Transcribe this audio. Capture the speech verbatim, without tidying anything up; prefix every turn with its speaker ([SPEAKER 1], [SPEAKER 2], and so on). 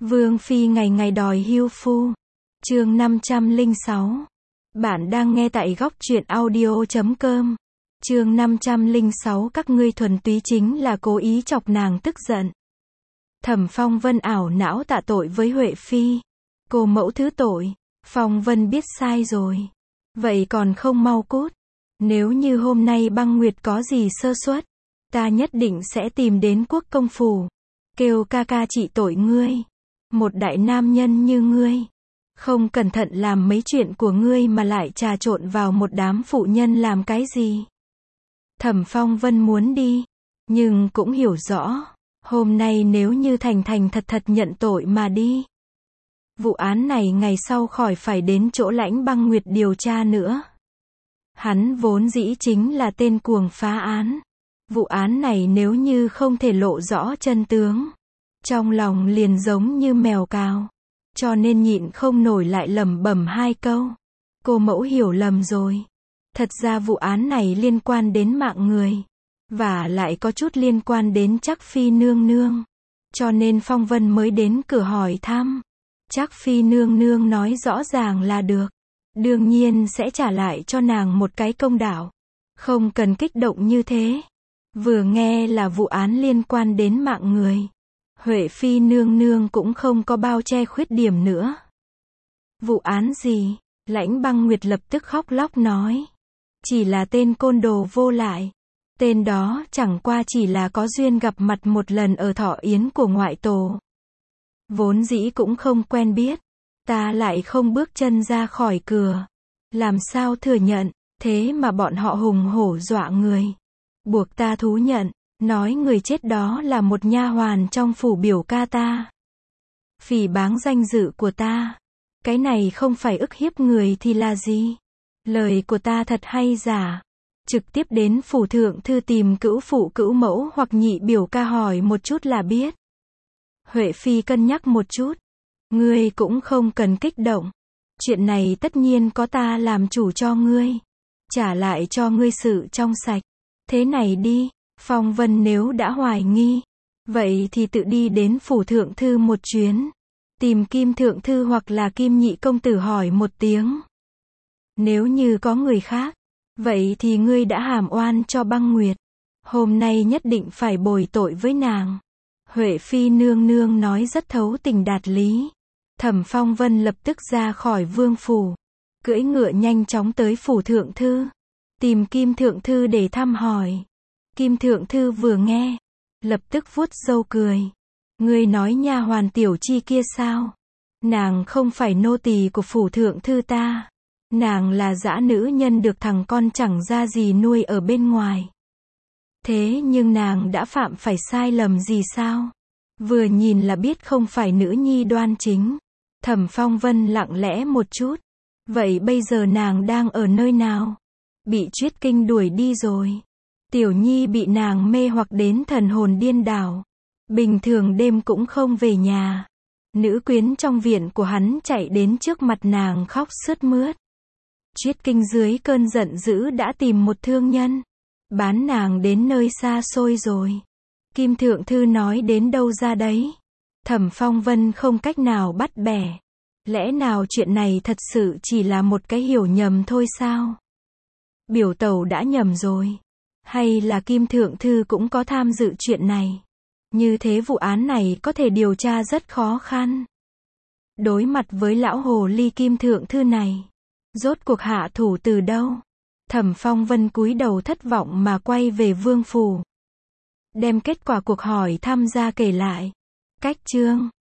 [SPEAKER 1] Vương phi ngày ngày đòi hưu phu. Chương năm trăm lẻ sáu. Bạn đang nghe tại góc truyện audio chấm com. Chương năm trăm lẻ sáu. Các ngươi thuần túy chính là cố ý chọc nàng tức giận. Thẩm Phong Vân ảo não tạ tội với Huệ phi. Cô mẫu thứ tội. Phong Vân biết sai rồi. Vậy còn không mau cút. Nếu như hôm nay Băng Nguyệt có gì sơ suất, ta nhất định sẽ tìm đến quốc công phủ, kêu ca ca trị tội ngươi. Một đại nam nhân như ngươi, không cẩn thận làm mấy chuyện của ngươi mà lại trà trộn vào một đám phụ nhân làm cái gì. Thẩm Phong Vân muốn đi, nhưng cũng hiểu rõ, hôm nay nếu như thành thành thật thật nhận tội mà đi, vụ án này ngày sau khỏi phải đến chỗ Lãnh Băng Nguyệt điều tra nữa. Hắn vốn dĩ chính là tên cuồng phá án. Vụ án này nếu như không thể lộ rõ chân tướng, trong lòng liền giống như mèo cào. Cho nên nhịn không nổi lại lẩm bẩm hai câu. Cô mẫu hiểu lầm rồi. Thật ra vụ án này liên quan đến mạng người. Và lại có chút liên quan đến Trác Phi nương nương. Cho nên Phong Vân mới đến cửa hỏi thăm. Trác Phi nương nương nói rõ ràng là được. Đương nhiên sẽ trả lại cho nàng một cái công đạo. Không cần kích động như thế. Vừa nghe là vụ án liên quan đến mạng người, Huệ phi nương nương cũng không có bao che khuyết điểm nữa. Vụ án gì? Lãnh Băng Nguyệt lập tức khóc lóc nói. Chỉ là tên côn đồ vô lại. Tên đó chẳng qua chỉ là có duyên gặp mặt một lần ở thọ yến của ngoại tổ. Vốn dĩ cũng không quen biết. Ta lại không bước chân ra khỏi cửa. Làm sao thừa nhận, thế mà bọn họ hùng hổ dọa người. Buộc ta thú nhận, nói người chết đó là một nha hoàn trong phủ biểu ca ta. Phỉ báng danh dự của ta. Cái này không phải ức hiếp người thì là gì? Lời của ta thật hay giả? Trực tiếp đến phủ thượng thư tìm cữu phụ cữu mẫu hoặc nhị biểu ca hỏi một chút là biết. Huệ phi cân nhắc một chút. Ngươi cũng không cần kích động. Chuyện này tất nhiên có ta làm chủ cho ngươi. Trả lại cho ngươi sự trong sạch. Thế này đi, Phong Vân nếu đã hoài nghi, vậy thì tự đi đến phủ thượng thư một chuyến. Tìm Kim thượng thư hoặc là Kim nhị công tử hỏi một tiếng. Nếu như có người khác, vậy thì ngươi đã hàm oan cho Băng Nguyệt. Hôm nay nhất định phải bồi tội với nàng. Huệ phi nương nương nói rất thấu tình đạt lý. Thẩm Phong Vân lập tức ra khỏi vương phủ, cưỡi ngựa nhanh chóng tới phủ thượng thư, tìm Kim thượng thư để thăm hỏi. Kim thượng thư vừa nghe, lập tức vuốt râu cười. Ngươi nói nha hoàn tiểu chi kia sao? Nàng không phải nô tỳ của phủ thượng thư ta. Nàng là dã nữ nhân được thằng con chẳng ra gì nuôi ở bên ngoài. Thế nhưng nàng đã phạm phải sai lầm gì sao? Vừa nhìn là biết không phải nữ nhi đoan chính. Thẩm Phong Vân lặng lẽ một chút. Vậy bây giờ nàng đang ở nơi nào? Bị Chuyết Kinh đuổi đi rồi. Tiểu nhi bị nàng mê hoặc đến thần hồn điên đảo. Bình thường đêm cũng không về nhà. Nữ quyến trong viện của hắn chạy đến trước mặt nàng khóc sướt mướt. Chuyết Kinh dưới cơn giận dữ đã tìm một thương nhân. Bán nàng đến nơi xa xôi rồi. Kim thượng thư nói đến đâu ra đấy. Thẩm Phong Vân không cách nào bắt bẻ. Lẽ nào chuyện này thật sự chỉ là một cái hiểu nhầm thôi sao? Biểu tẩu đã nhầm rồi. Hay là Kim thượng thư cũng có tham dự chuyện này? Như thế vụ án này có thể điều tra rất khó khăn. Đối mặt với lão hồ ly Kim thượng thư này, rốt cuộc hạ thủ từ đâu? Thẩm Phong Vân cúi đầu thất vọng mà quay về vương phủ. Đem kết quả cuộc hỏi thăm ra kể lại. Cách chương